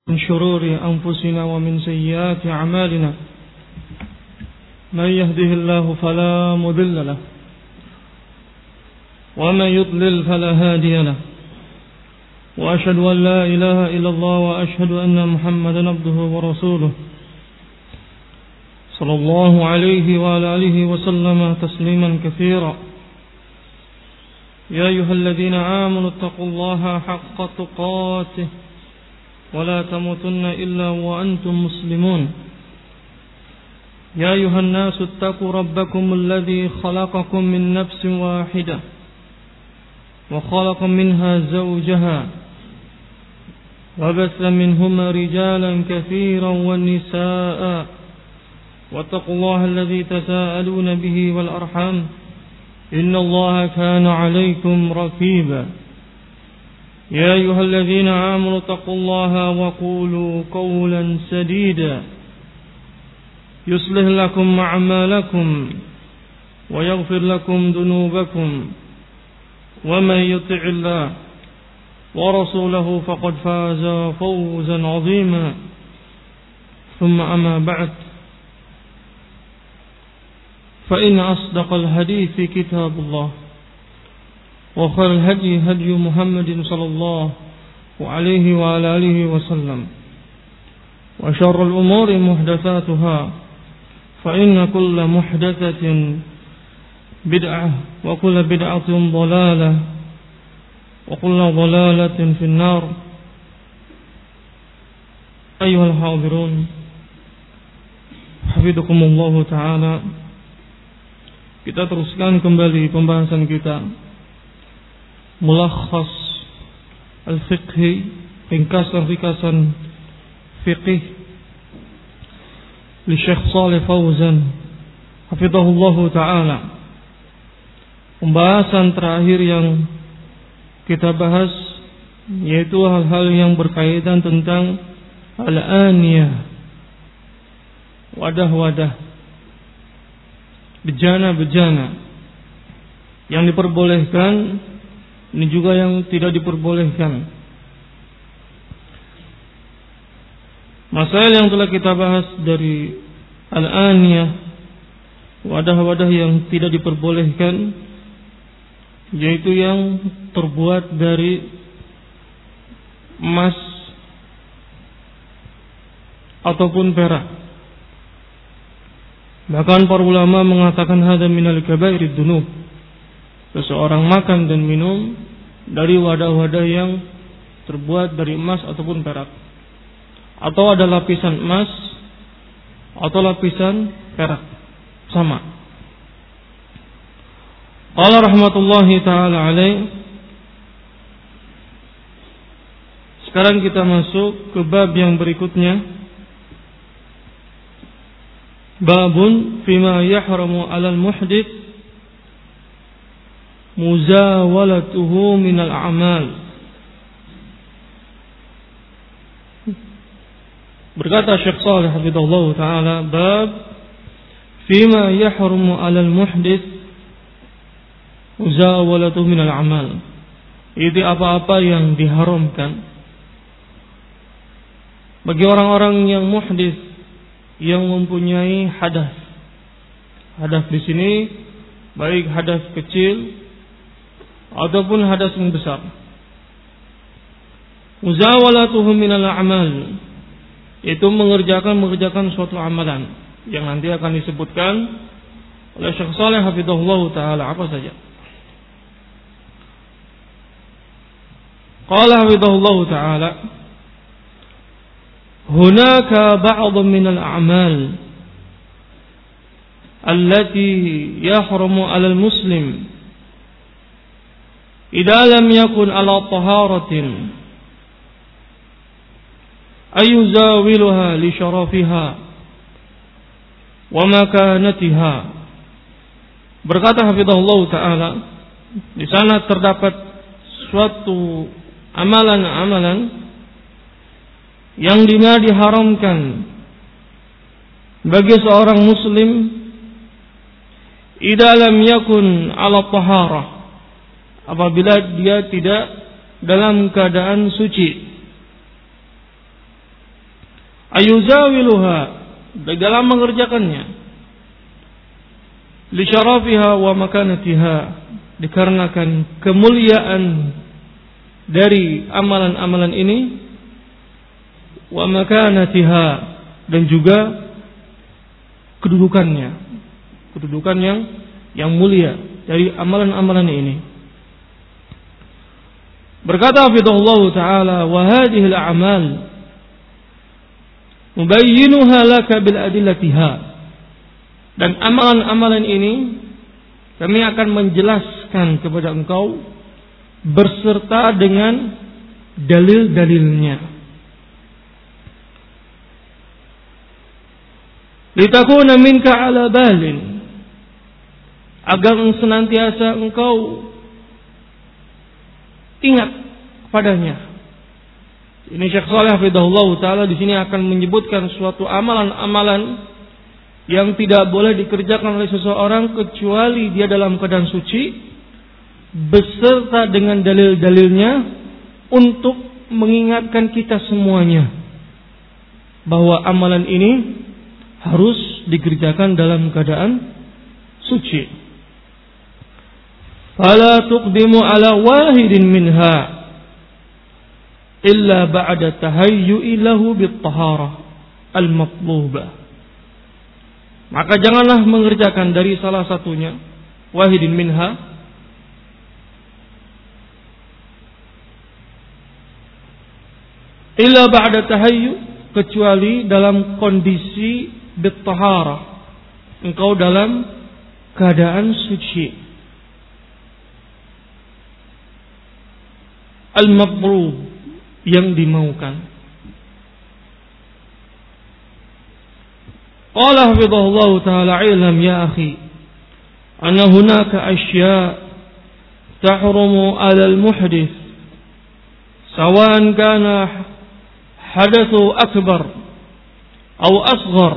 من شرور أنفسنا ومن سيئات أعمالنا من يهده الله فلا مضل له ومن يضلل فلا هادي له وأشهد أن لا إله إلا الله وأشهد أن محمدا عبده ورسوله صلى الله عليه وعلى آله وسلم تسليما كثيرا يا أيها الذين آمنوا اتقوا الله حق تقاته ولا تموتن إلا وأنتم مسلمون يا أيها الناس اتقوا ربكم الذي خلقكم من نفس واحدة وخلق منها زوجها وبث منهما رجالا كثيرا والنساء واتقوا الله الذي تساءلون به والأرحام إن الله كان عليكم رقيبا يا أيها الذين آمنوا اتقوا الله وقولوا قولا سديدا يصلح لكم أعمالكم ويغفر لكم ذنوبكم ومن يطع الله ورسوله فقد فاز فوزا عظيما ثم أما بعد فإن أصدق الحديث كتاب الله وخير الهدي هدي محمد صلى الله عليه وعلى آله وسلم وشر الأمور محدثاتها فإن كل محدثة بدعة وكل بدعة ضلالة وكل ضلالة في النار. أيها الحاضرون حفظكم الله تعالى. Kita teruskan kembali pembahasan kita Mulakhas al-fiqhi, ringkasan fiqih li Syekh Shalih Fauzan hafizahullahu ta'ala. Pembahasan terakhir yang kita bahas yaitu hal-hal yang berkaitan tentang al-aniyah, wadah-wadah, bejana-bejana yang diperbolehkan, ini juga yang tidak diperbolehkan. Masalah yang telah kita bahas dari al-aniyah, wadah-wadah yang tidak diperbolehkan, yaitu yang terbuat dari emas ataupun perak. Bahkan para ulama mengatakan hadza minal kabairid dzunub. Seseorang makan dan minum dari wadah-wadah yang terbuat dari emas ataupun perak, atau ada lapisan emas atau lapisan perak, sama. Qala rahmatullahi ta'ala alaih. Sekarang kita masuk ke bab yang berikutnya. Babun fima yahramu 'alal muhdits muzawalatuhu minal a'mal. Berkata Syekh Shalih hafizahullah ta'ala, bab fima yahrumu 'alal muhdits muzawalatuhu minal a'mal. Itu apa-apa yang diharamkan bagi orang-orang yang muhdits, yang mempunyai hadas. Hadas di sini baik hadas kecil ataupun hadas yang besar. Muzawalatuhu minal a'mal, itu mengerjakan suatu amalan yang nanti akan disebutkan oleh Syekh Shalih hafizahullah ta'ala apa saja. Qala hafizahullah ta'ala, hunaka ba'd minal a'mal allati yahrumu 'alal muslim idza lam yakun 'ala taharatin ayuzawiluha li syarafiha wa makanatiha. Berkata hafizahullah ta'ala, di sana terdapat suatu amalan-amalan yang dimana diharamkan bagi seorang muslim idza lam yakun 'ala taharah, apabila dia tidak dalam keadaan suci. ayuzawiluha, dalam mengerjakannya, li syarafiha wa makanatiha, dikarenakan kemuliaan dari amalan-amalan ini, wa makanatiha, dan juga kedudukan yang mulia dari amalan-amalan ini. Berkata hafizahullah taala, wa hadhihi al-a'mal mubayyinuha laka bil adillatiha, dan amalan-amalan ini kami akan menjelaskan kepada engkau berserta dengan dalil-dalilnya. Litakuna minka ala balin, agar senantiasa engkau ingat padanya. Ini Syekh Shalih hafizahullah taala di sini akan menyebutkan suatu amalan-amalan yang tidak boleh dikerjakan oleh seseorang kecuali dia dalam keadaan suci, beserta dengan dalil-dalilnya, untuk mengingatkan kita semuanya bahwa amalan ini harus dikerjakan dalam keadaan suci. Fala tuqdimu ala wahidin minha illa ba'da tahayyu'i lahu bit-taharah al-matlubah. Maka janganlah mengerjakan dari salah satunya, wahidin minha, illa ba'da tahayyu, kecuali dalam kondisi bit-taharah, engkau dalam keadaan suci, al-matlub, yang dimaukan. Qala hafizahullah ta'ala, ilam ya akhi anna hunaka asya' tahrumu 'ala al-muhdits sawa'an kana hadathu akbar aw asghar,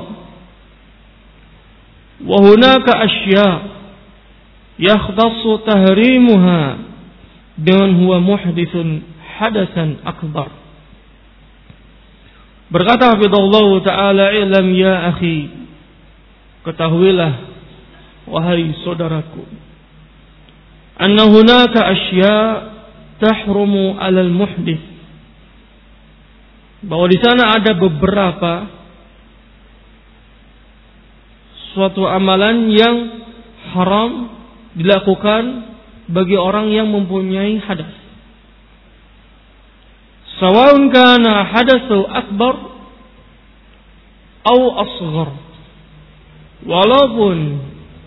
wa hunaka asya' yakhtassu tahrimuha biman huwa muhditsun hadatsan akbar. Berkata hafizahullah ta'ala, ilam ya akhi, ketahuilah wahai saudaraku, anna hunaka asya' tahrumu 'alal muhdits, bahwa di sana ada beberapa suatu amalan yang haram dilakukan bagi orang yang mempunyai hadas. Sawa'un kana hadatsu akbar atau asghar, walaupun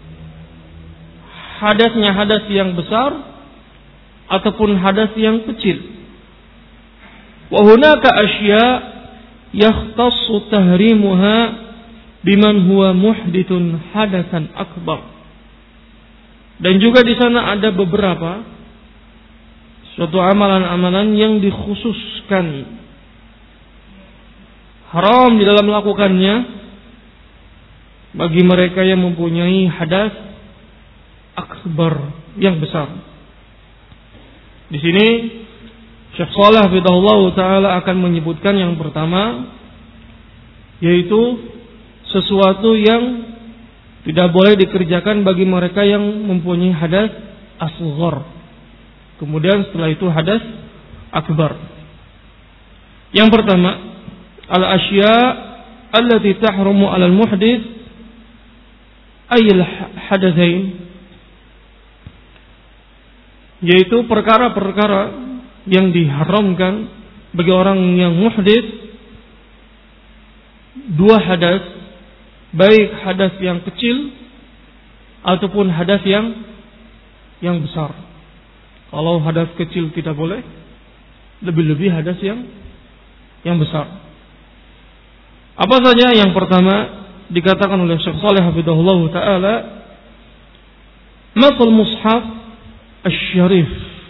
hadasnya hadas yang besar ataupun hadas yang kecil. Wa hunaka asya' yakhtassu tahrimuha biman huwa muhditsun hadatsan akbar. Dan juga di sana ada beberapa suatu amalan-amalan yang dikhususkan haram di dalam melakukannya bagi mereka yang mempunyai hadas akbar, yang besar. Di sini Syekh Shalih hafizahullah taala akan menyebutkan yang pertama, yaitu sesuatu yang tidak boleh dikerjakan bagi mereka yang mempunyai hadas asghar. Kemudian setelah itu hadas akbar. Yang pertama, al-asya' allati tahrumu 'alal muhdits ayil hadatsain, yaitu perkara-perkara yang diharamkan bagi orang yang muhdits, dua hadas, baik hadas yang kecil ataupun hadas yang besar. Kalau hadas kecil tidak boleh, lebih-lebih hadas yang besar. Apa saja? Yang pertama dikatakan oleh Syekh Shalih hafizahullah taala, masal mushaf asy-syarif.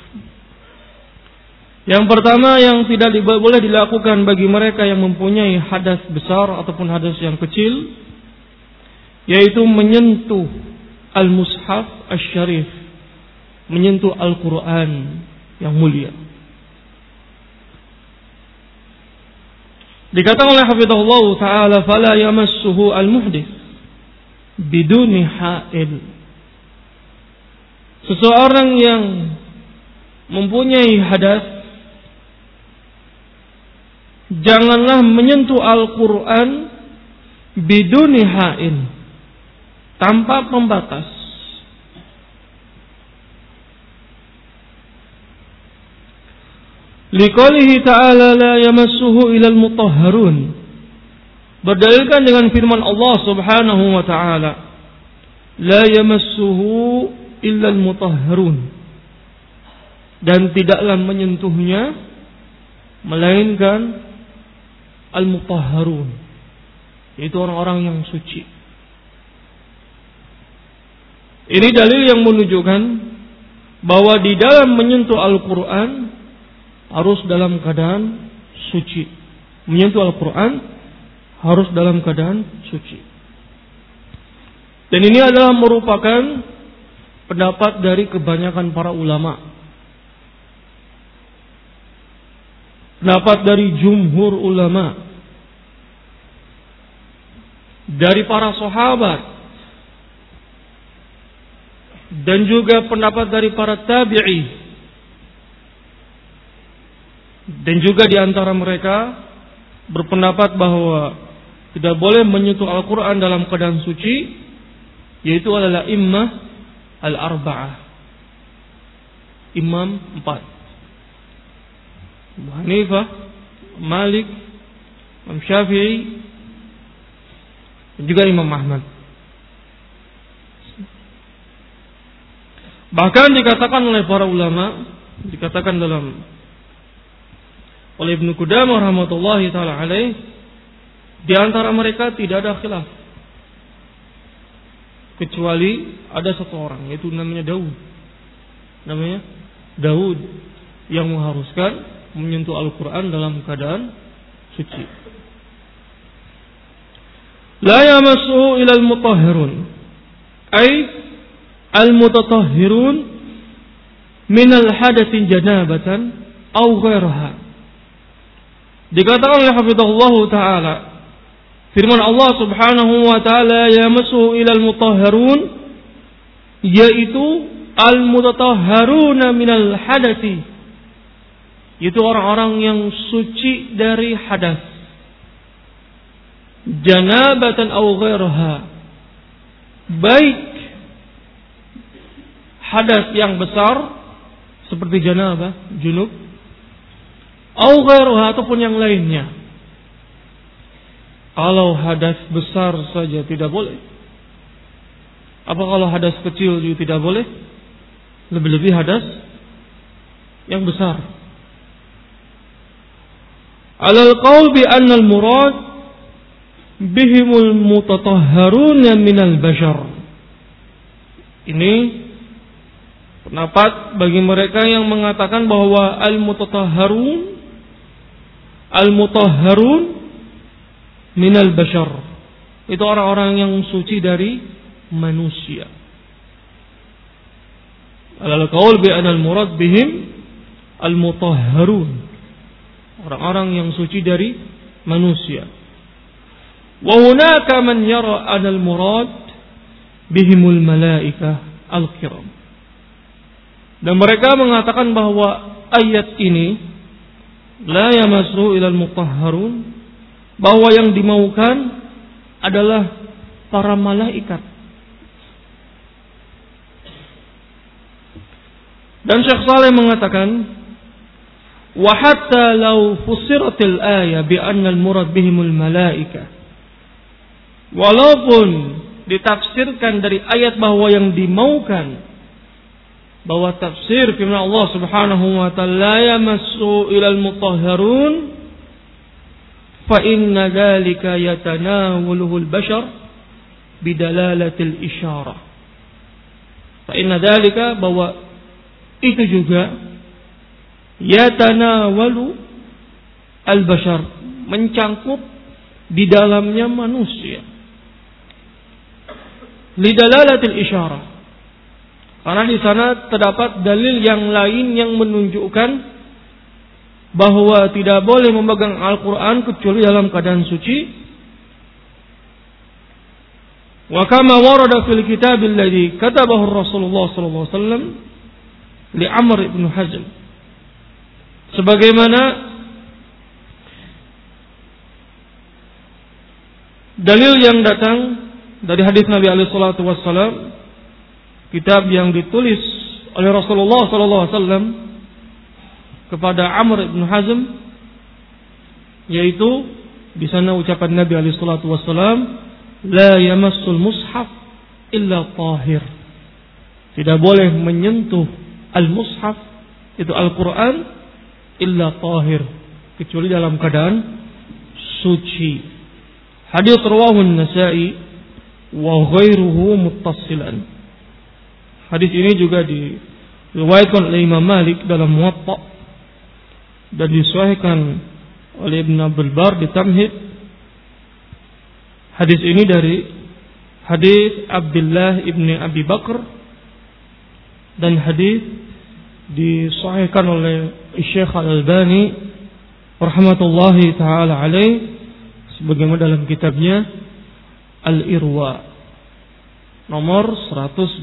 Yang pertama yang tidak boleh dilakukan bagi mereka yang mempunyai hadas besar ataupun hadas yang kecil, yaitu menyentuh al-mushaf asy-syarif, menyentuh Al-Quran yang mulia. Dikatakan oleh hafizahullah taala fala yamassuhu al-muhdits biduni ha'il. Seseorang yang mempunyai hadas janganlah menyentuh Al-Qur'an biduni ha'il, tanpa pembatas. Liqaulihi ta'ala la yamassuhu ilal mutahharun. Berdalilkan dengan firman Allah Subhanahu wa ta'ala, la yamassuhu illal mutahharun, dan tidaklah menyentuhnya melainkan al-mutahharun, yaitu orang-orang yang suci. Ini dalil yang menunjukkan bahwa di dalam menyentuh Al-Quran harus dalam keadaan suci. Menyentuh Al-Quran harus dalam keadaan suci. Dan ini adalah merupakan pendapat dari kebanyakan para ulama, pendapat dari jumhur ulama, dari para sahabat, dan juga pendapat dari para tabi'i. Dan juga di antara mereka berpendapat bahwa tidak boleh menyentuh Al-Quran dalam keadaan suci, yaitu adalah immah al-arba'ah, imam 4, Abu Hanifah, Malik, Imam Syafi'i, dan juga Imam Ahmad. Bahkan dikatakan oleh para ulama, dikatakan oleh Ibnu Qudamah rahmatullahi taala alaih, di antara mereka tidak ada khilaf kecuali ada satu orang, yaitu namanya Daud yang mengharuskan menyentuh Al-Quran dalam keadaan suci. La yamassuhu ilal mutahhirun, ay al-mutatahhirun minal hadatsin janabatan aw ghairaha. Dikatakan oleh hafizahullah taala, firman Allah Subhanahu wa taala yamassuhu ilal mutahharun, yaitu al-mutatahharuna minal hadati, yaitu orang-orang yang suci dari hadas, janabatan aw ghairaha, baik hadas yang besar seperti janabah, junub, au ghairuha, ataupun yang lainnya. Kalau hadas besar saja tidak boleh, apa kalau hadas kecil juga tidak boleh? Lebih-lebih hadas yang besar. Alal qaul bi anna al murad bihimul mutatahharuna minal bashar. Ini pendapat bagi mereka yang mengatakan bahwa al-mutahharun minal bashar, itu orang-orang yang suci dari manusia. Alal qaul bi anal murad bihim al-mutahharun, orang-orang yang suci dari manusia. Wa hunaka man yara anal murad bihimul malaikah al-kiram. Dan mereka mengatakan bahwa ayat ini la yamassu ilal mutahharun, bahwa yang dimaukan adalah para malaikat. Dan Syekh Saleh mengatakan, wa hatta law fusiratil ayah bi anna al murad bihimul malaika, walaupun ditafsirkan dari ayat bahwa yang dimaukan, bahwa tafsir firman Allah Subhanahu wa taala yamassu ilal mutahharun, fa inna dzalika yatanawuluhu al-bashar bidalalatil isyarah. Fa inna dzalika, bahwa itu juga yatanawalu al-bashar, mencangkup di dalamnya manusia. Lidalalatil isyarah, karena di sana terdapat dalil yang lain yang menunjukkan bahwa tidak boleh memegang Al-Quran kecuali dalam keadaan suci. Wa kama warada fil kitab alladhi katabahu Rasulullah sallallahu alaihi wasallam li Amr ibn Hazm, sebagaimana dalil yang datang dari hadis Nabi alaihi salatu wasallam, kitab yang ditulis oleh Rasulullah sallallahu alaihi wasallam kepada Amr ibn Hazm, yaitu di sana ucapan Nabi alaihi salatu wasallam, la yamassul mushaf illa tahir. Tidak boleh menyentuh al-mushaf, itu Al-Quran, illa tahir, kecuali dalam keadaan suci. Hadis rawahu An-Nasa'i wa ghairuhu muttasilan. Hadis ini juga diriwayatkan oleh Imam Malik dalam Muwatta dan disahihkan oleh Ibn Abdul Bar di Tamhid. Hadis ini dari hadis Abdullah ibn Abi Bakr, dan hadis disahihkan oleh Syekh Al-Albani rahmatullahi taala alaih sebagaimana dalam kitabnya Al-Irwa nomor 122.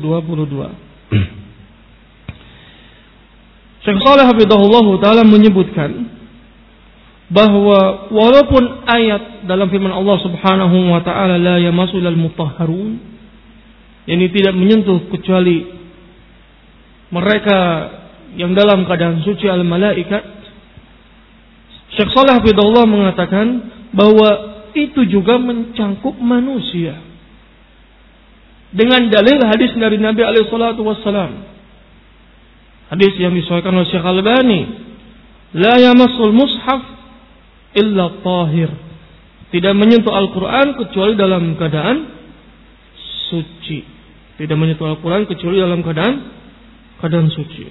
Syekh Shalih hafizahullah taala menyebutkan bahwa walaupun ayat dalam firman Allah Subhanahu wa taala la yamassul al-mutahharun, ini tidak menyentuh kecuali mereka yang dalam keadaan suci al-malaikat, Syekh Shalih hafizahullah mengatakan bahwa itu juga mencangkup manusia dengan dalil hadis dari Nabi alaihi salatu wassalam. Hadis yang disahihkan oleh Syekh Al-Albani, la yamassul mushaf illa tahir, tidak menyentuh Al-Quran kecuali dalam keadaan suci. Tidak menyentuh Al-Quran kecuali dalam keadaan suci.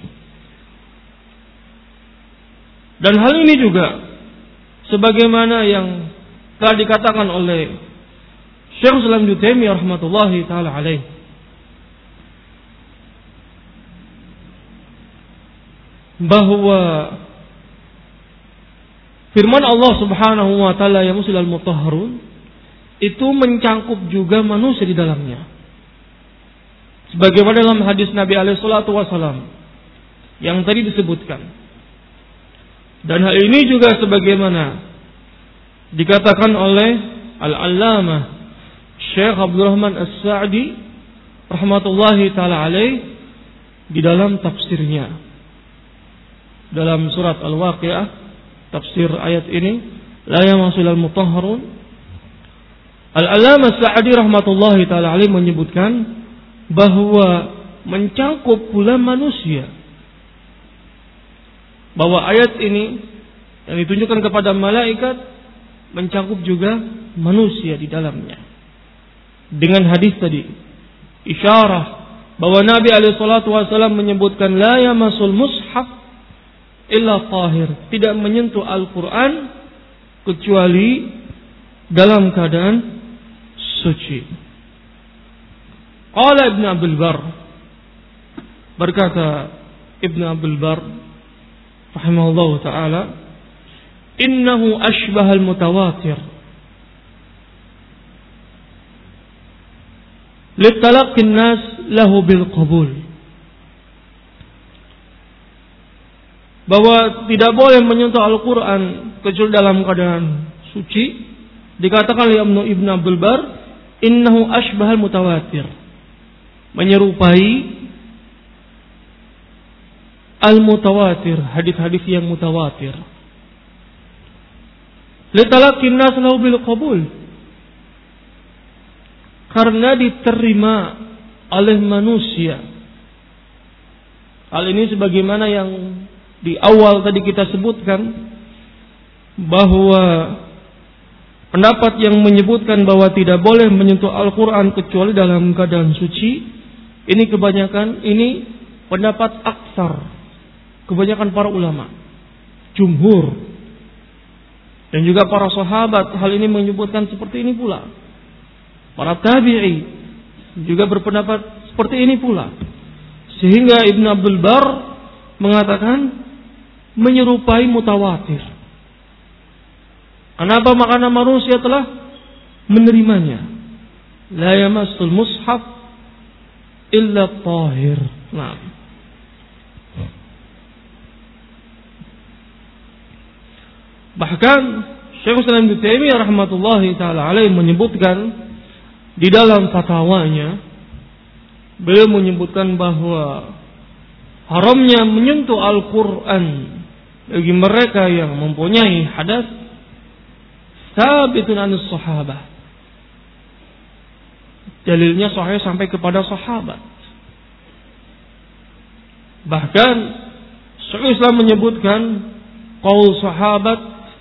Dan hal ini juga sebagaimana yang telah dikatakan oleh Syekh Islam Ibnu Taimiyah rahmatullahi taala alaih, bahwa firman Allah Subhanahu wa taala ya musil al-mutahharun itu mencangkup juga manusia di dalamnya. Sebagaimana dalam hadis Nabi alaihi salatu wasallam yang tadi disebutkan. Dan hal ini juga sebagaimana dikatakan oleh Al-Allamah Syekh Abdul Rahman As-Sa'di rahmatullahi taala alaih di dalam tafsirnya dalam surat Al-Waqiah, tafsir ayat ini, la yamassul al-mutahharun. Al-Allamah As-Sa'di rahmatullahi taala alaih menyebutkan bahwa mencangkup pula manusia, bahwa ayat ini yang ditunjukkan kepada malaikat mencangkup juga manusia di dalamnya. Dengan hadis tadi, isyarah bahwa Nabi alaihi salatu wasallam menyebutkan la yamassul mushaf illa tahir, tidak menyentuh Al-Quran kecuali dalam keadaan suci. Qala Ibn Abdul Bar, berkata Ibn Abdul Bar rahimahullah ta'ala, innahu ashbahal mutawatir litalaqqin nas lahu bil qabul, bahwa tidak boleh menyentuh Al-Quran kecuali dalam keadaan suci. Dikatakan oleh Ibn Abdul Bar, innahu ashbahal mutawatir, menyerupai al-mutawatir, hadis-hadis yang mutawatir. Litalaqqin nas lahu bil qabul, karena diterima oleh manusia. Hal ini sebagaimana yang di awal tadi kita sebutkan, bahwa pendapat yang menyebutkan bahwa tidak boleh menyentuh Al-Quran kecuali dalam keadaan suci, ini kebanyakan, ini pendapat aksar, kebanyakan para ulama, jumhur, dan juga para sahabat hal ini menyebutkan seperti ini pula. Para tabi'i juga berpendapat seperti ini pula. Sehingga Ibn Abdul Bar mengatakan menyerupai mutawatir. Kenapa? Maka manusia telah menerimanya. La yamassul mushaf illa tahir. Nah. Bahkan Syekhul Islam Ibnu Taimiyah rahmatullahi taala alaihi menyebutkan di dalam fatwanya, beliau menyebutkan bahwa haramnya menyentuh Al-Quran bagi mereka yang mempunyai hadas sabitun anus sahabah. Dalilnya sahih sampai kepada sahabat. Bahkan Syekhul Islam menyebutkan qaul sahabat,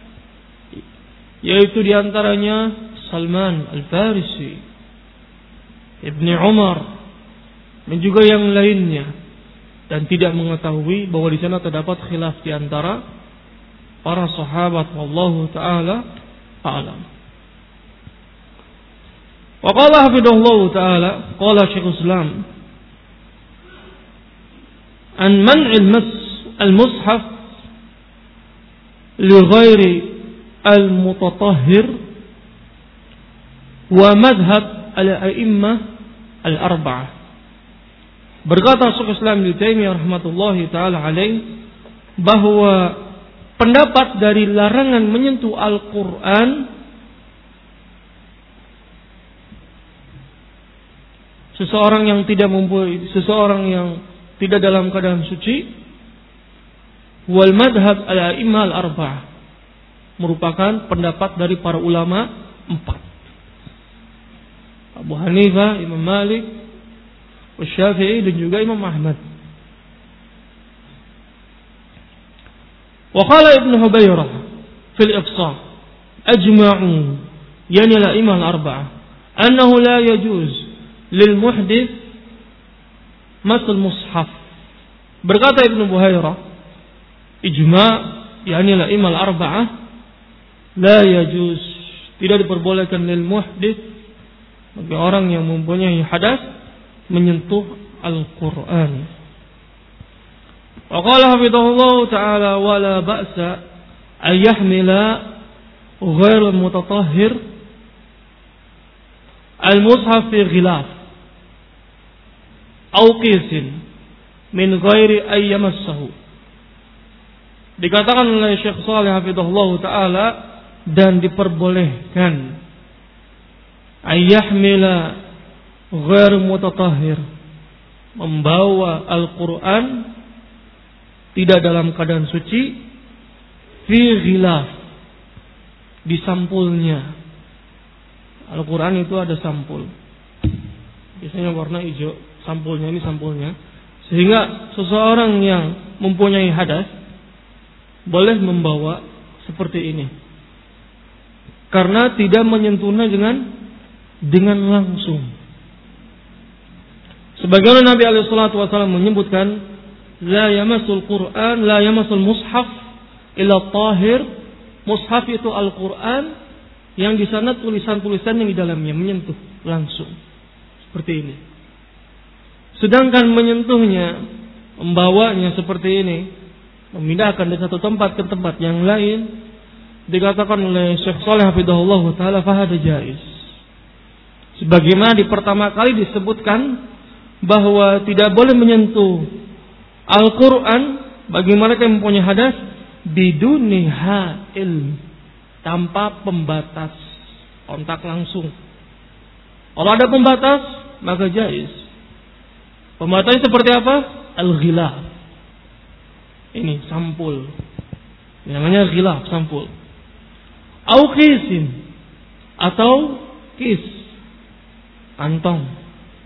yaitu diantaranya Salman Al-Farisi, Ibni Umar, dan juga yang lainnya, dan tidak mengetahui bahwa di sana terdapat khilaf di antara para sahabat. Wallahu taala a'lam. Wa qala hafidhahullah taala, qala Syekhul Islam an man'il al-mushaf li ghairi al-mutatahhir wa madhhab al-a'immah al-arba'ah. Berkata Syekhul Islam Ibnu Taimiyah rahmatullahi taala alaih bahwa pendapat dari larangan menyentuh Al-Qur'an, seseorang yang tidak dalam keadaan suci, wal madhab al-a'immah al-arba'ah, merupakan pendapat dari para ulama 4. Abu Hanifah, Imam Malik, Syafi'i, dan juga Imam Ahmad. Wa qala Ibnu Hubairah fil Iqsa' ajma'u, yani al-a'immah al-arba'ah, annahu la yajuz lil muhdits masal mushaf. Berkata Ibnu Hubairah, ijma', yani al-a'immah al-arba'ah, la yajuz, tidak diperbolehkan lil muhdits, bagi orang yang mempunyai hadas, menyentuh Al-Quran. Wa qala hafidhahullah ta'ala wala ba'sa an yahmila ghair mutatahhir al-mushaf fi ghilaf aw qisin min ghairi ay yamassahu. Dikatakan oleh Syekh Shalih hafidhahullah ta'ala, dan diperbolehkan ayyahmila ghair mutatahhir, membawa Al-Quran tidak dalam keadaan suci, fi ghilaf, di sampulnya. Al-Quran itu ada sampul, biasanya warna hijau, sampulnya ini sampulnya, sehingga seseorang yang mempunyai hadas boleh membawa seperti ini, karena tidak menyentuhnya dengan langsung. Sebagaimana Nabi alaihi salatu wasallam menyebutkan, la yamassul Qur'an, la yamassul mushaf illa tahir. Mushaf itu Al-Qur'an yang di sana tulisan-tulisan yang di dalamnya menyentuh langsung seperti ini. Sedangkan menyentuhnya, membawanya seperti ini, memindahkan dari satu tempat ke tempat yang lain, dikatakan oleh Syekh Shalih hafidhahullah taala fahada jaiz. Sebagaimana di pertama kali disebutkan bahwa tidak boleh menyentuh Al-Quran bagi mereka yang mempunyai hadas biduni ha'il, tanpa pembatas, kontak langsung. Kalau ada pembatas maka jaiz. Pembatasnya seperti apa? Al-ghilaf. Ini sampul, ini namanya ghilaf, sampul. Au qisin, atau kis, kantong,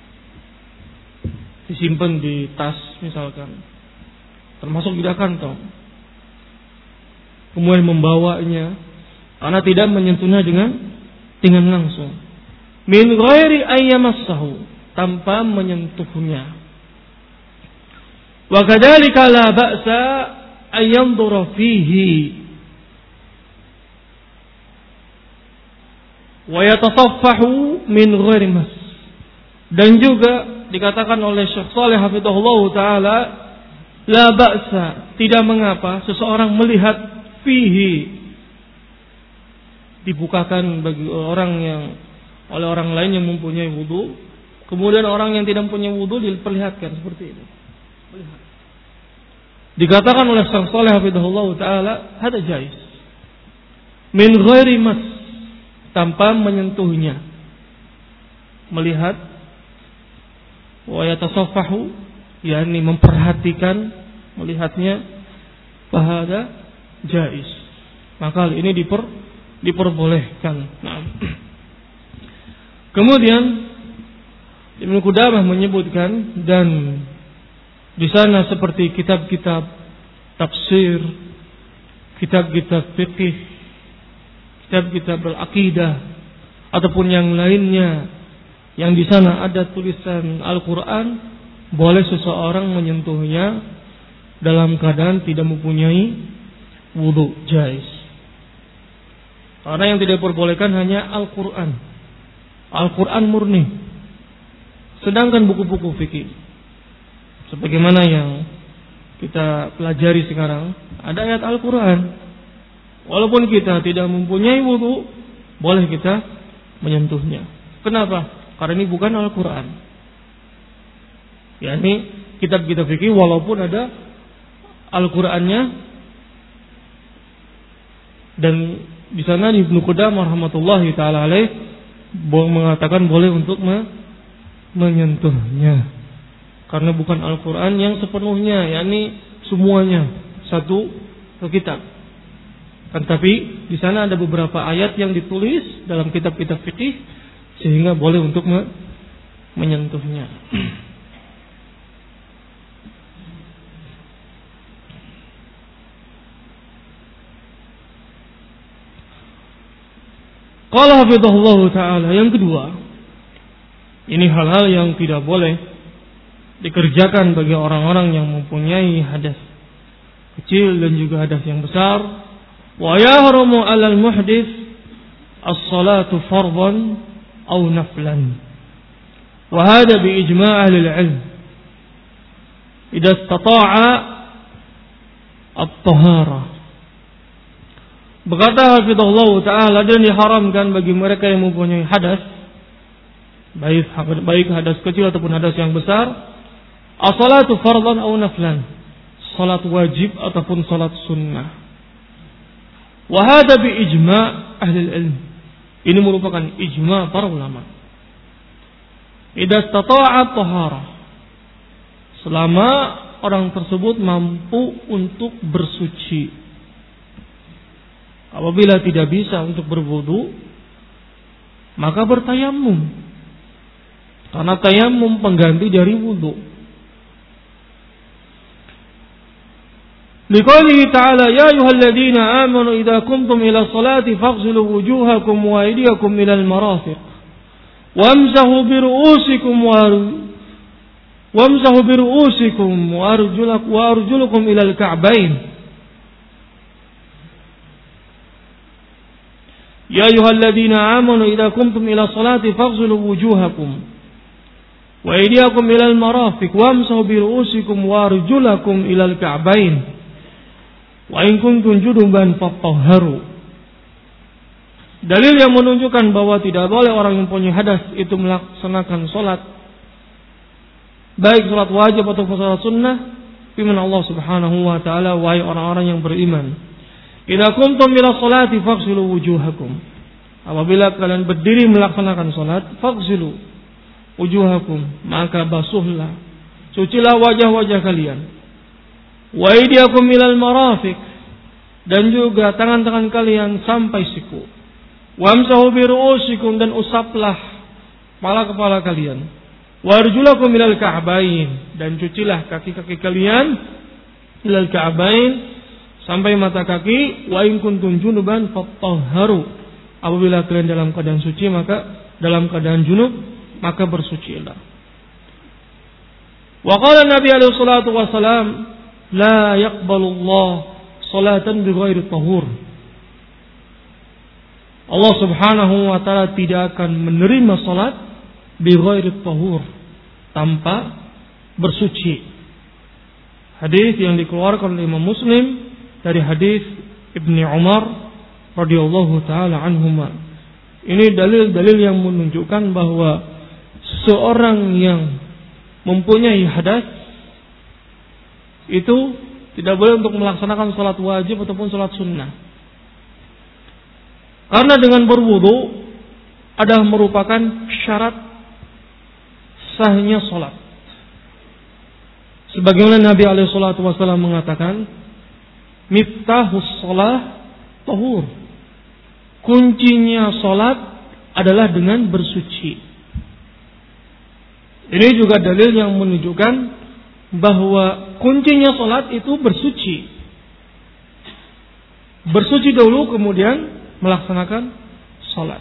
disimpan di tas misalkan, termasuk tidak kantong, kemudian membawanya karena tidak menyentuhnya dengan langsung, min ghairi ayyamassahu, tanpa menyentuhnya. Wa kadzalika la ba'sa ayyandura fihi wa yatasaffahu min ghairi mas. Dan juga dikatakan oleh Syekh Shalih hafidhahullah taala La ba'sa, tidak mengapa seseorang melihat fihi, dibukakan bagi orang yang oleh orang lain yang mempunyai wudu, kemudian orang yang tidak mempunyai wudu diperlihatkan seperti ini. Melihat. Dikatakan oleh Syekh Shalih hafizahullah taala, hada jaiz. Min ghairi mas, tanpa menyentuhnya. Melihat wa yatasaffahu, yakni memperhatikan melihatnya, fahada jaiz. Maka hal ini diperbolehkan. Nah. Kemudian Ibnu Qudamah menyebutkan, dan di sana seperti kitab-kitab tafsir, kitab-kitab fikih, kitab-kitab al-aqidah ataupun yang lainnya, yang di sana ada tulisan Al-Quran, boleh seseorang menyentuhnya dalam keadaan tidak mempunyai wudu, jaiz. Karena yang tidak diperbolehkan hanya Al-Quran, Al-Quran murni. Sedangkan buku-buku fikih, sebagaimana yang kita pelajari sekarang, ada ayat Al-Quran, walaupun kita tidak mempunyai wudu, boleh kita menyentuhnya. Kenapa? Karena ini bukan Al-Quran. Ya, ini kitab-kitab fikih walaupun ada Al-Qurannya. Dan di sana Ibnu Qudamah rahmatullahi taala alaih mengatakan boleh untuk menyentuhnya. Karena bukan Al-Quran yang sepenuhnya, yakni semuanya satu kitab. Tetapi di sana ada beberapa ayat yang ditulis dalam kitab-kitab fikih sehingga boleh untuk menyentuhnya. Qala hafizahullah ta'ala, yang kedua, ini hal-hal yang tidak boleh dikerjakan bagi orang-orang yang mempunyai hadas kecil dan juga hadas yang besar. Wa yahrumu 'alal muhdits as-salatu fardhan aw naflan. Wa hada bi ijma' ahli al-'ilm. Idza istata'a at-taharah. Berkata hafizahullah ta'ala, dan diharamkan bagi mereka yang mempunyai hadas, baik hadas kecil ataupun hadas yang besar, as-salatu fardhan aw naflan, salat wajib ataupun salat sunnah. Wa hada bi ijma' ahli al-ilm. Ini merupakan ijma' para ulama. Idza istata'a at-taharah, selama orang tersebut mampu untuk bersuci. Apabila tidak bisa untuk berwudu, maka bertayamum. Karena tayamum pengganti dari wudu. Liqaulihi ta'ala, ya ayyuhalladzina amanu idza qumtum ila sholati faghsilu wujuhakum wa aydiyakum ila al-marafiq wamsahu bi ru'usikum wa arjulakum ila al-ka'bayn. Ya ayyuhalladzina amanu idza qumtum ila sholati faghsilu wujuhakum wa aydiyakum ila al-marafiq wamsahu bi ru'usikum wa arjulakum ila al-ka'bayn. Wa in kuntum junuban fatahharu. Dalil yang menunjukkan bahwa tidak boleh orang yang punya hadas itu melaksanakan salat, baik salat wajib ataupun salat sunnah, firman Allah Subhanahu wa taala, wahai orang-orang yang beriman, idza qumtum ila sholati faghsilu wujuhakum. Apabila kalian berdiri melaksanakan salat, faghsilu wujuhakum, maka basuhlah, cucilah wajah-wajah kalian. Wa aydiyakum ilal marafiq, dan juga tangan-tangan kalian sampai siku. Wamsahu bi ru'usikum, dan usaplah kepala-kepala kalian. Wa arjulakum ilal ka'bayn, dan cucilah kaki-kaki kalian ilal ka'bayn, sampai mata kaki. Wa in kuntum junuban fatahharu, apabila kalian dalam keadaan suci, maka dalam keadaan junub, maka bersucilah. Wa qala Nabi alaihi salatu wasalam, la yaqbalullah salatan bighairi tahur. Allah Subhanahu wa taala tidak akan menerima salat bighairi tahur, tanpa bersuci. Hadis yang dikeluarkan oleh Imam Muslim dari hadis Ibnu Umar radhiyallahu taala anhuma. Ini dalil-dalil yang menunjukkan bahwa seorang yang mempunyai hadas itu tidak boleh untuk melaksanakan salat wajib ataupun salat sunnah. Karena dengan berwudu adalah merupakan syarat sahnya salat. Sebagaimana Nabi alaihi salatu wasallam mengatakan, miftahus shalah tahur. Kuncinya salat adalah dengan bersuci. Ini juga dalil yang menunjukkan bahwa kuncinya salat itu bersuci. Bersuci dulu kemudian melaksanakan salat.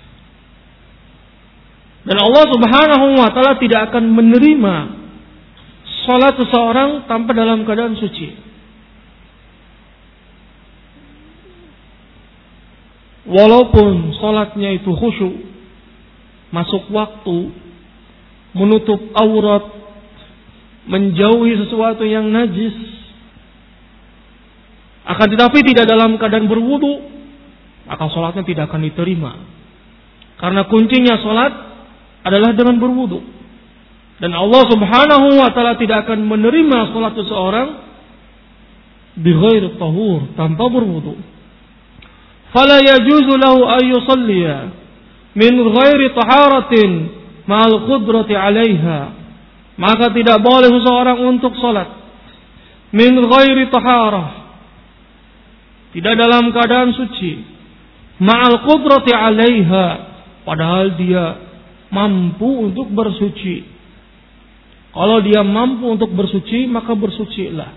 Dan Allah Subhanahu wa taala tidak akan menerima salat seseorang tanpa dalam keadaan suci. Walaupun salatnya itu khusyuk, masuk waktu, menutup aurat, menjauhi sesuatu yang najis, akan tetapi tidak dalam keadaan berwudu, maka salatnya tidak akan diterima. Karena kuncinya salat adalah dengan berwudu. Dan Allah Subhanahu wa taala tidak akan menerima salat seseorang bighairi tahur, tanpa berwudu. Fala yajuzu lahu an yusalliya min ghairi taharatin ma'al qudrati 'alaiha. Maka tidak boleh seseorang untuk salat min ghairi taharah, tidak dalam keadaan suci, ma'al qudrati 'alaiha, padahal dia mampu untuk bersuci. Kalau dia mampu untuk bersuci, maka bersucilah.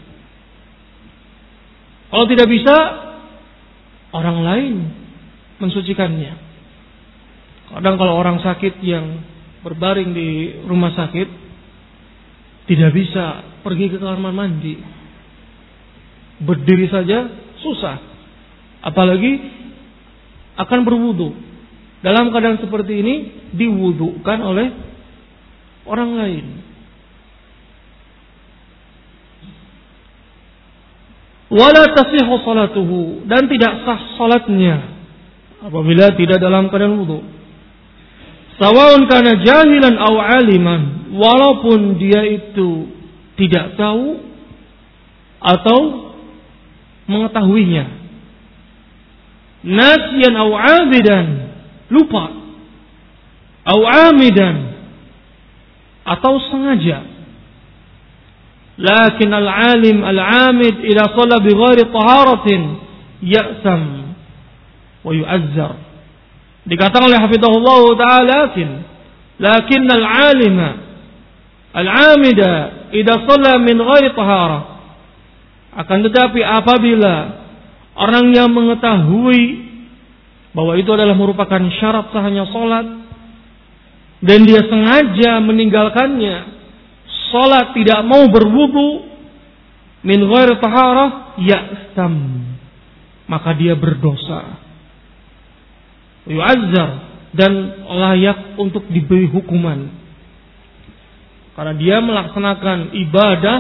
Kalau tidak bisa, orang lain mensucikannya. Kadang kalau orang sakit yang berbaring di rumah sakit tidak bisa pergi ke kamar mandi, berdiri saja susah, apalagi akan berwudu. Dalam keadaan seperti ini diwudukan oleh orang lain. Wala tasihhu salatuhu, dan tidak sah salatnya apabila tidak dalam keadaan wudu. Sawaun kana jahilan aw aliman, walaupun dia itu tidak tahu atau mengetahuinya. Nasiyan aw abidan, lupa, aw amidan, atau sengaja. Lakin al-alim al-amid ila shalla bi ghairi taharatin ya'sam wa yu'azzar. Dikatakan oleh hafizahullah ta'ala, lakin al-alima al-amida idza shalla min ghairi taharah. Akan tetapi apabila orang yang mengetahui bahwa itu adalah merupakan syarat sahnya salat dan dia sengaja meninggalkannya, salat tidak mau berwudu min ghairi taharah, ya'sam, maka dia berdosa, yu'azzar, dan layak untuk diberi hukuman karena dia melaksanakan ibadah,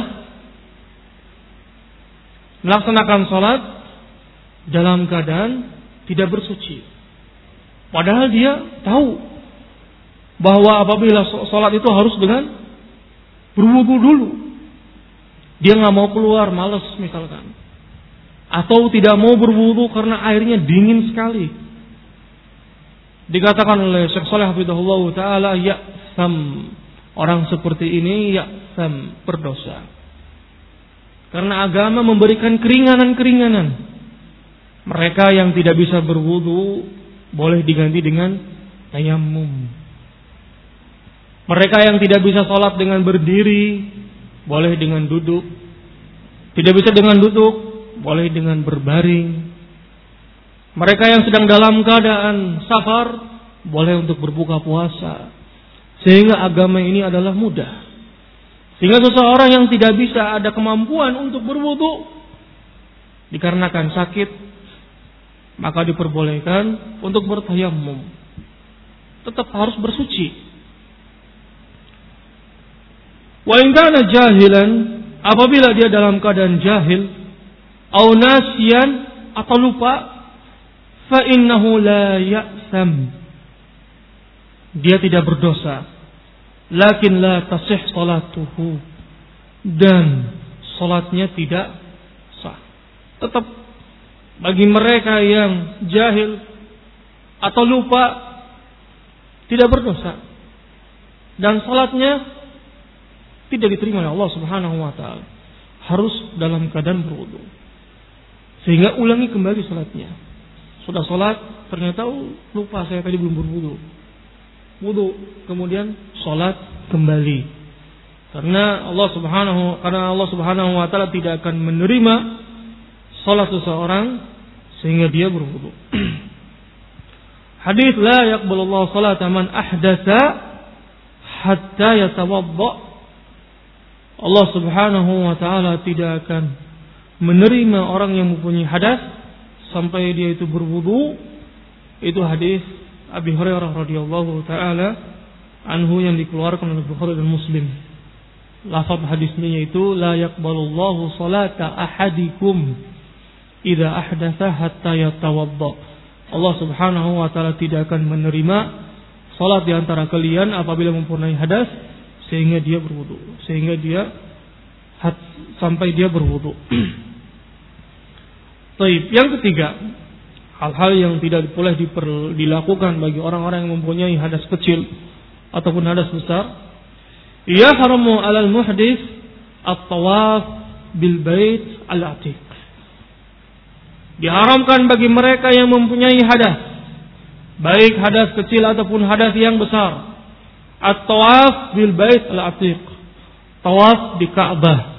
melaksanakan salat dalam keadaan tidak bersuci, padahal dia tahu bahwa apabila salat itu harus dengan berwudu dulu. Dia nggak mau keluar, malas misalkan, atau tidak mau berwudu karena airnya dingin sekali. Dikatakan oleh Syekh Shalih hafizahullah taala, ya'sam, orang seperti ini ya'sam, berdosa. Karena agama memberikan keringanan-keringanan. Mereka yang tidak bisa berwudu boleh diganti dengan tayammum. Mereka yang tidak bisa sholat dengan berdiri, boleh dengan duduk. Tidak bisa dengan duduk, boleh dengan berbaring. Mereka yang sedang dalam keadaan safar, boleh untuk berbuka puasa. Sehingga agama ini adalah mudah. Sehingga seseorang yang tidak bisa ada kemampuan untuk berwudu, dikarenakan sakit, maka diperbolehkan untuk bertayammum. Tetap harus bersuci. Wa in kana jahilan apabila dia dalam keadaan jahil, au nasiyan atau lupa, fa innahu la ya'sam, dia tidak berdosa, lakin la tasih salatuhu, dan salatnya tidak sah. Tetap bagi mereka yang jahil atau lupa tidak berdosa dan salatnya tidak diterima oleh Allah Subhanahu wa taala. Harus dalam keadaan berwudu. Sehingga ulangi kembali salatnya. Sudah salat, ternyata lupa saya tadi belum berwudu. Wudu, kemudian salat kembali. Karena Allah Subhanahu wa taala tidak akan menerima salat seseorang sehingga dia berwudu. Hadis la yaqbalullahu salata man ahdatsa hatta yatawadda. Allah Subhanahu wa taala tidak akan menerima orang yang mempunyai hadas sampai dia itu berwudu. Itu hadis Abi Hurairah radhiyallahu taala anhu yang dikeluarkan oleh Bukhari dan Muslim. Lafaz hadisnya yaitu la yaqbalullahu salata ahadikum idza ahdatsa hatta yatawadda. Allah Subhanahu wa taala tidak akan menerima salat di antara kalian apabila mempunyai hadas sehingga dia berwudu, sampai dia berwudu. Baik, yang ketiga, hal-hal yang tidak boleh dilakukan bagi orang-orang yang mempunyai hadas kecil ataupun hadas besar. Yahramu 'alal muhdits at-tawaf bil bait al-atiq. Diharamkan bagi mereka yang mempunyai hadas, baik hadas kecil ataupun hadas yang besar, at-tawaf bil bait al-atiq, tawaf di Ka'bah.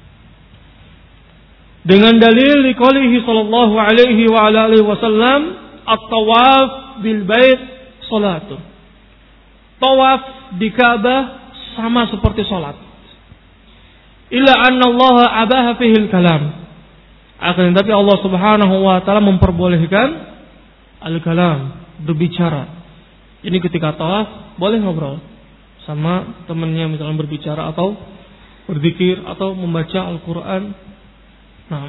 Dengan dalil liqaulihi sallallahu alaihi wa ala alihi wasallam, at-tawaf bil bait salatun. Tawaf di Ka'bah sama seperti salat. Illa anna Allah abaha fihi al-kalam. Akan tetapi Allah Subhanahu wa taala memperbolehkan al-kalam, berbicara. Ini ketika tawaf boleh ngobrol sama temannya, misalnya berbicara atau berzikir atau membaca Al-Qur'an. Nah,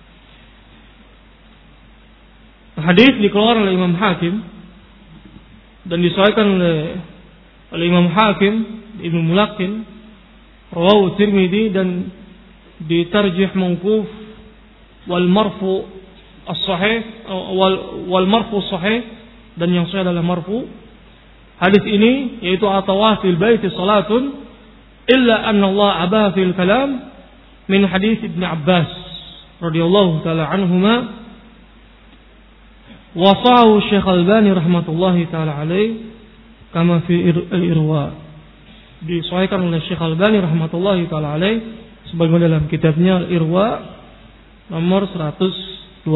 hadis dikeluarkan oleh Imam Hakim dan disahihkan oleh Imam Hakim Ibnu Mulaqqin, rawahu Tirmidzi, dan ditarjih mauquf wal marfu as-sahih wal marfu sahih, dan yang sahih adalah marfu. Hadis ini yaitu at-tawaf fil bait salatun illa anna Allah abaha fil kalam, min hadis Ibnu Abbas radhiyallahu taala anhuma, wasahu Syekh Albani rahmatullahi taala alaih kama fi al-Irwa. Disahihkan oleh Syekh Albani rahmatullahi taala alaih sebagaimana dalam kitabnya Al-Irwa nomor 121.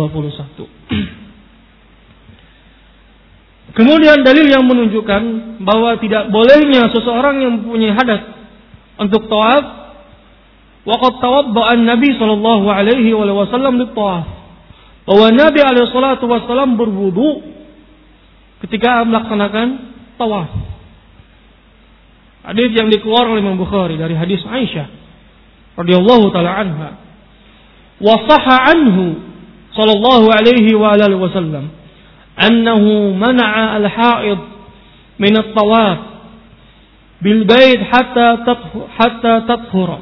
Kemudian dalil yang menunjukkan bahwa tidak bolehnya seseorang yang mempunyai hadas untuk tawaf, waqad tawadda'a an-nabi sallallahu alaihi wasallam lit-tawaf. Bahwa Nabi alaihi salatu wasallam berwudu ketika melaksanakan tawaf. Hadis yang dikeluarkan oleh Imam Bukhari dari hadis Aisyah radhiyallahu taala anha. Wa sahha anhu sallallahu alaihi wa alihi wasallam annahu mana'a al-ha'id min at-tawaf bil bait hatta tathura.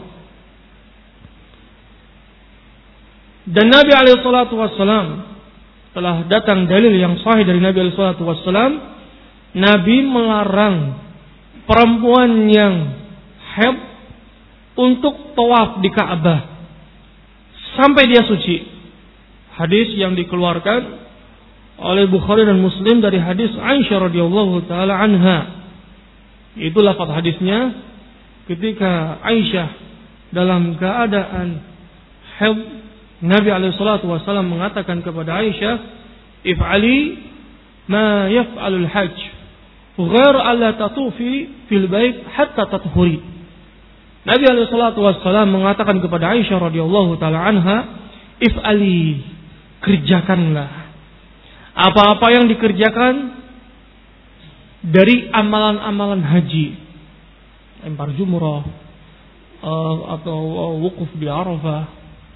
Dan Nabi alaihi salatu wasallam telah datang dalil yang sahih dari Nabi alaihi salatu wasallam, Nabi melarang perempuan yang haid untuk tawaf di Ka'bah sampai dia suci. Hadis yang dikeluarkan oleh Bukhari dan Muslim dari hadis Aisyah radhiyallahu taala anha. Itu lafaz hadisnya ketika Aisyah dalam keadaan haid, Nabi alaihi salatu wasallam mengatakan kepada Aisyah, "If'ali ma yaf'alul hajj, ghair alla tatufi fil bait hatta tathuri." Nabi alaihi salatu wassalam mengatakan kepada Aisyah radhiyallahu taala anha, "If'ali, kerjakanlah apa-apa yang dikerjakan dari amalan-amalan haji, lempar jumrah, atau wukuf di Arafah,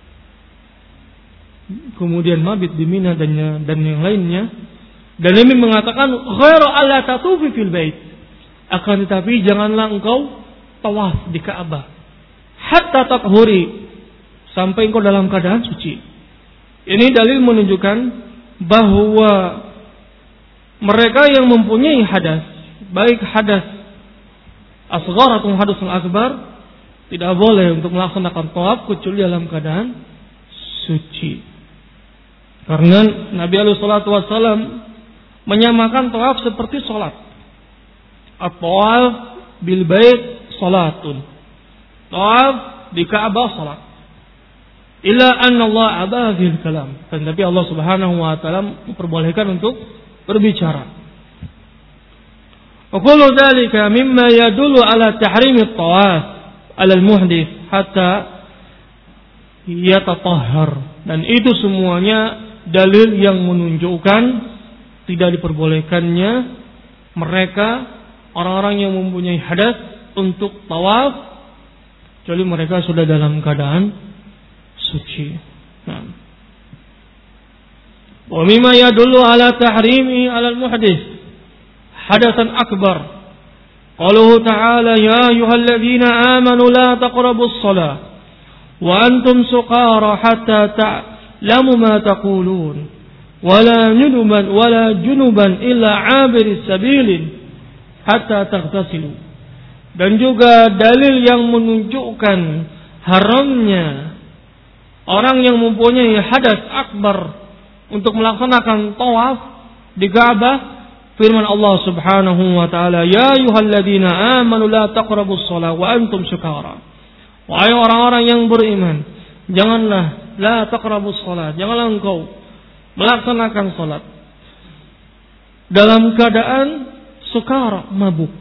kemudian mabit di Mina dan yang lainnya. Dan Nabi mengatakan ghairu alla tatufi fil bait, akan tetapi janganlah engkau tawaf di Ka'bah hatta tathuri, sampai engkau dalam keadaan suci. Ini dalil menunjukkan bahwa mereka yang mempunyai hadas, baik hadas asghar atau hadas akbar, tidak boleh untuk melaksanakan tawaf kecuali dalam keadaan suci. Karena Nabi SAW menyamakan tawaf seperti sholat. At-tawaf bil bait sholatun. Tawaf di Ka'bah sholat. Illa anna Allah abaha fil kalam. Dan tapi Allah Subhanahu wa taala memperbolehkan untuk berbicara. Wa kullu dzalika mimma yadullu ala tahrimi at-tawaf ala al-muhdits hatta yatatahhar. Dan itu semuanya dalil yang menunjukkan tidak diperbolehkannya mereka orang-orang yang mempunyai hadas untuk tawaf kecuali mereka sudah dalam keadaan suci. Wa mimma yadullu ala tahrimi ala al-muhdits hadatsan akbar. Qauluhu ta'ala ya ayyuhalladzina amanu la taqrabus shalah wa antum suqara hatta ta'lamu ma taqulun wala junuban illa 'abiris sabilin hatta taghtasilu. Dan juga dalil yang menunjukkan haramnya orang yang mempunyai hadas akbar untuk melaksanakan tawaf di Ka'bah, firman Allah Subhanahu wa taala, ya ayyuhalladzina amanu la taqrabus shalah wa antum sukara. Wahai orang-orang yang beriman, janganlah la taqrabus shalah, janganlah engkau melaksanakan salat dalam keadaan sukara, mabuk.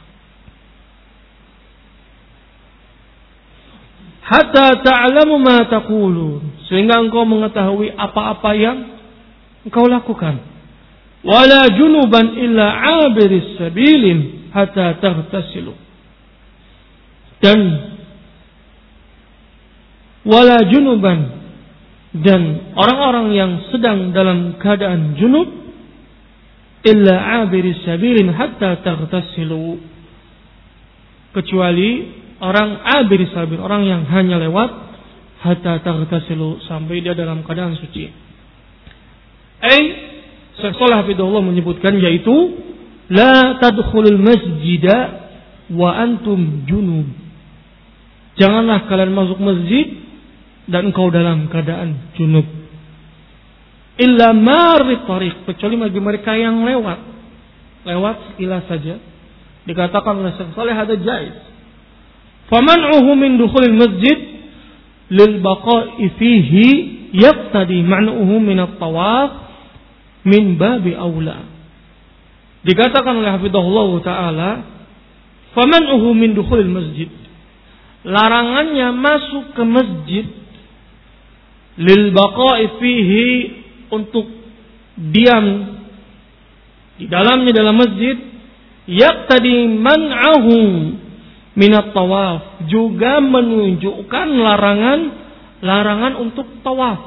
Hatta ta'lamu ma taqulun, sehingga engkau mengetahui apa-apa yang engkau lakukan. Wala junuban illa 'abiris sabilin hatta taghtasilu. Dan wala junuban, dan orang-orang yang sedang dalam keadaan junub illa 'abiris sabilin hatta taghtasilu, kecuali orang abiris sabil, orang yang hanya lewat hatta taghtasilu, sampai dia dalam keadaan suci. Syekh Shalih Hafizahullah menyebutkan, yaitu la tadkhulul masjida wa antum junub. Janganlah kalian masuk masjid dan engkau dalam keadaan junub. Illa marid tariq, kecuali bagi mereka yang lewat sekilas saja. Dikatakan oleh Syekh Shalih ada jaiz. Faman'uhu min dukhulil masjid lil baqa'i fihi yaqtadi man'uhu min at-tawaf min babi aula. Dikatakan oleh hafizahullah taala, faman'uhu min dukhulil masjid, larangannya masuk ke masjid, lil baqa'i fihi, untuk diam di dalamnya dalam masjid, yaqtadi man'ahu minat tawaf, juga menunjukkan larangan untuk tawaf.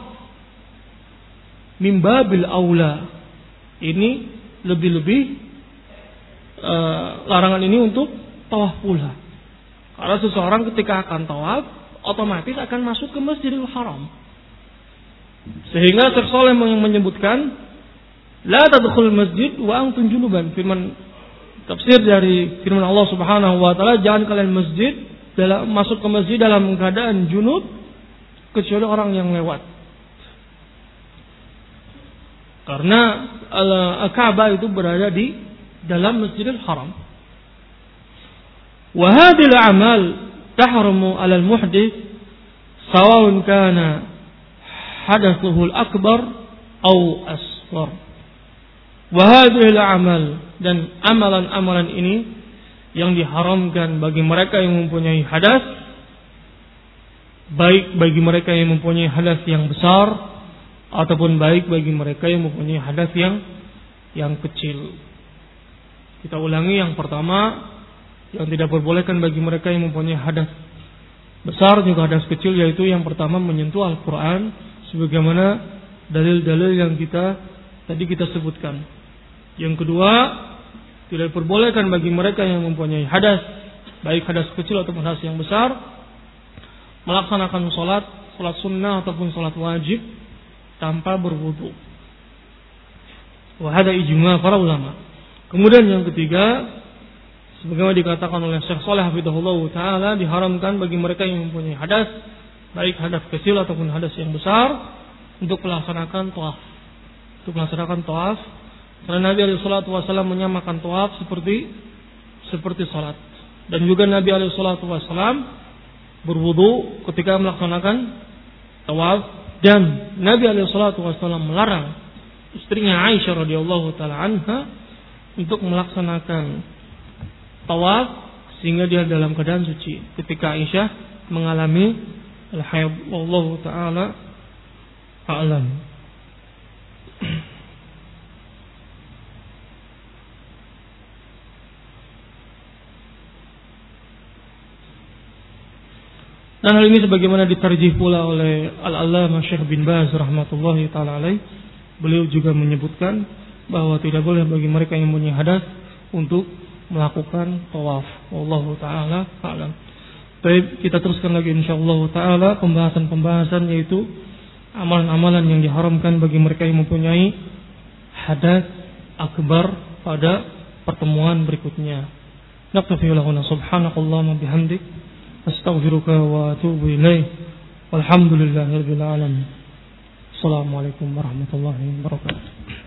Mimbabil aula, ini lebih-lebih larangan ini untuk tawaf pula. Karena seseorang ketika akan tawaf otomatis akan masuk ke Masjidil Haram. Sehingga Syekh Shalih menyebutkan la tadkhul masjid wa antum junuban. Firman tafsir dari firman Allah Subhanahu wa taala, jangan kalian masuk ke masjid dalam keadaan junub kecuali orang yang lewat. Karena Ka'bah itu berada di dalam Masjidil Haram. Wa hadhihi al-a'mal tahrumu 'ala al-muhdits sawa'un kana hadatsuhu al-akbar aw asghar. Wa hadhihi al-a'mal, dan amalan-amalan ini yang diharamkan bagi mereka yang mempunyai hadas, baik bagi mereka yang mempunyai hadas yang besar ataupun baik bagi mereka yang mempunyai hadas yang kecil. Kita ulangi, yang pertama, yang tidak diperbolehkan bagi mereka yang mempunyai hadas besar juga hadas kecil, yaitu yang pertama menyentuh Al-Quran sebagaimana dalil-dalil yang tadi kita sebutkan. Yang kedua, tidak diperbolehkan bagi mereka yang mempunyai hadas, baik hadas kecil ataupun hadas yang besar, melaksanakan sholat sunnah ataupun sholat wajib tanpa berwudu. Wa hada ijma' para ulama. Kemudian yang ketiga, sebagaimana dikatakan oleh Syekh Shalih hafizahullah taala, diharamkan bagi mereka yang mempunyai hadas, baik hadas kecil ataupun hadas yang besar, untuk melaksanakan tawaf. Karena Nabi alaihi salatu wasallam menyamakan tawaf seperti salat. Dan juga Nabi alaihi salatu wasallam berwudu ketika melaksanakan tawaf, dan Nabi alaihi salatu wasallam melarang istrinya Aisyah radhiyallahu taala anha untuk melaksanakan tawaf sehingga dia dalam keadaan suci ketika Aisyah mengalami al-haid. Wallahu taala a'lam. Dan hal ini sebagaimana ditarjih pula oleh Al-Allamah Syekh bin Baz rahmatullahi taala alaih. Beliau juga menyebutkan bahwa tidak boleh bagi mereka yang mempunyai hadas untuk melakukan tawaf. Wallahu taala a'lam. Baik, kita teruskan lagi insyaallah taala pembahasan yaitu amalan-amalan yang diharamkan bagi mereka yang mempunyai hadas akbar pada pertemuan berikutnya. Naktafi lahuna subhanakallahumma bihamdik astaghfiruka wa atubu ilaik. Walhamdulillahirabbil alamin. Assalamualaikum warahmatullahi wabarakatuh.